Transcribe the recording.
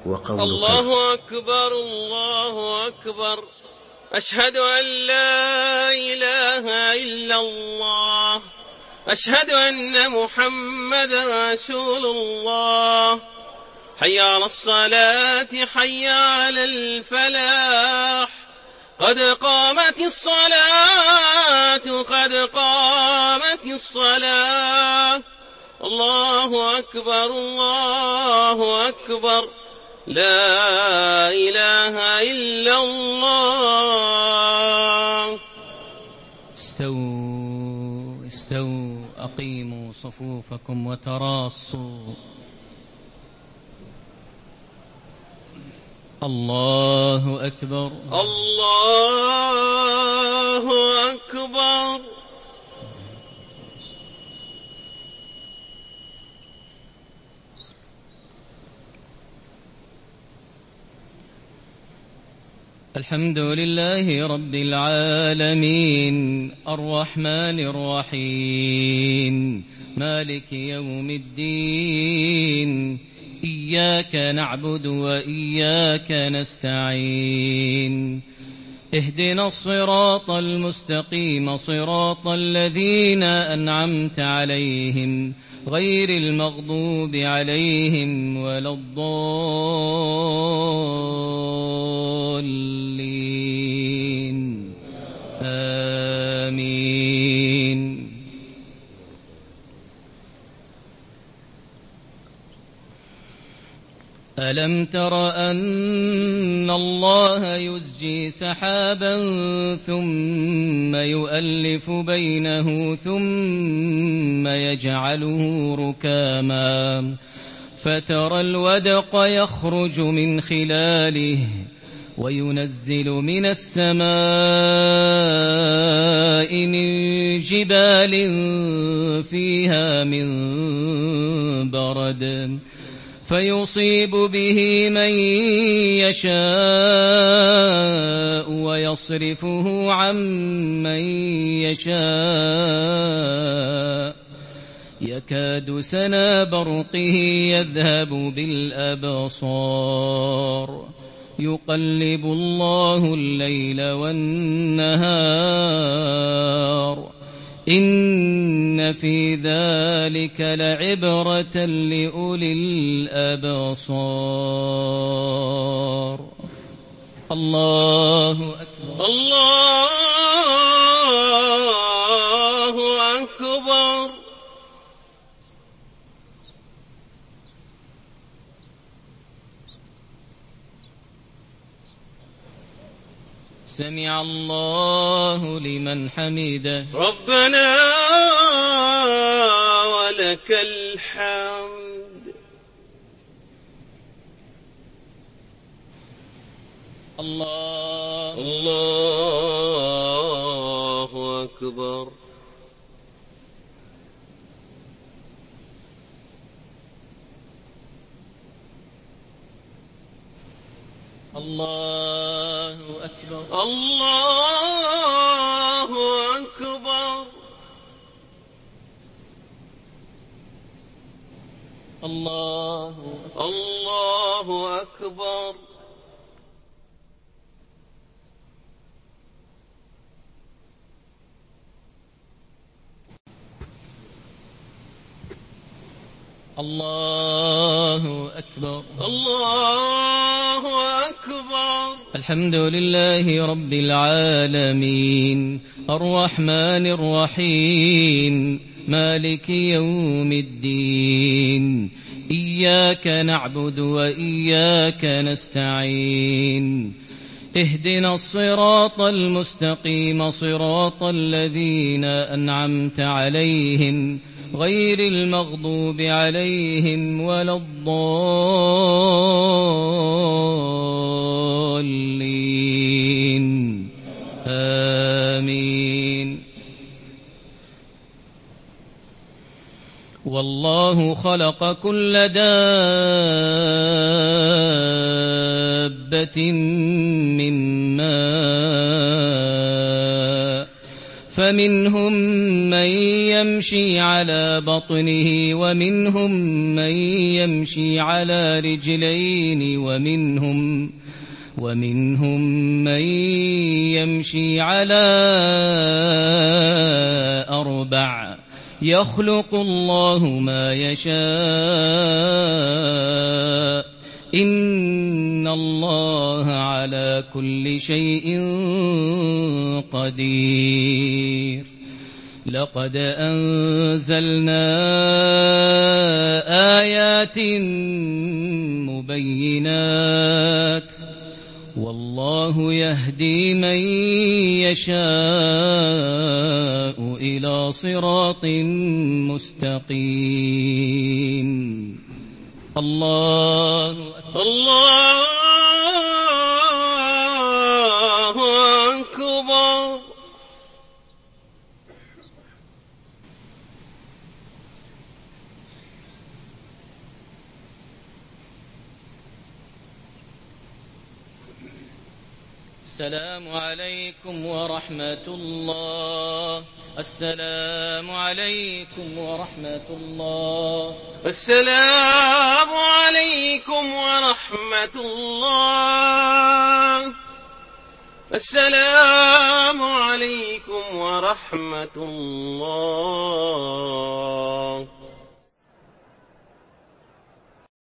وقولك الله أكبر الله أكبر، أشهد أن لا إله إلا الله، أشهد أن محمدا رسول الله. حي على الصلاة حي على الفلاح، قد قامت الصلاة قد قامت الصلاة. الله أكبر الله أكبر، لا إله إلا الله. استووا استووا، أقيموا صفوفكم وتراصوا. الله أكبر الله أكبر. الحمد لله رب العالمين، الرحمن الرحيم، مالك يوم الدين، إياك نعبد وإياك نستعين، اهدنا الصراط المستقيم، صراط الذين أنعمت عليهم غير المغضوب عليهم ولا الضالين، آمين. ألم تر أن الله يزجي سحابا ثم يؤلف بينه ثم يجعله ركاما فترى الودق يخرج من خلاله وينزل من السماء من جبال فيها من برد فيصيب به من يشاء ويصرفه عن من يشاء يكاد سنا برقه يذهب بالأبصار يقلب الله الليل والنهار إن في ذلك لعبرة لأولي الأبصار. الله أكبر الله أكبر. سمع الله لمن حمده ربنا ولك الحمد. الله أكبر. الله أكبر الله أكبر. الله أكبر. الله أكبر الله أكبر. الحمد لله رب العالمين، الرحمن الرحيم، مالك يوم الدين، إياك نعبد وإياك نستعين، اهدنا الصراط المستقيم، صراط الذين أنعمت عليهم غير المغضوب عليهم ولا الضالين، آمين. والله خلق كل دابة من ماء فمنهم من يمشي على بطنه ومنهم من يمشي على رجلين ومنهم من يمشي على 4 يخلق الله ما يشاء إن الله على كل شيء قدير لقد أنزلنا آيات مبينات والله يهدي من يشاء إلى صراط مستقيم الله أكبر. السلام عليكم ورحمة الله. السلام عليكم ورحمة الله. السلام عليكم ورحمة الله. السلام عليكم ورحمة الله.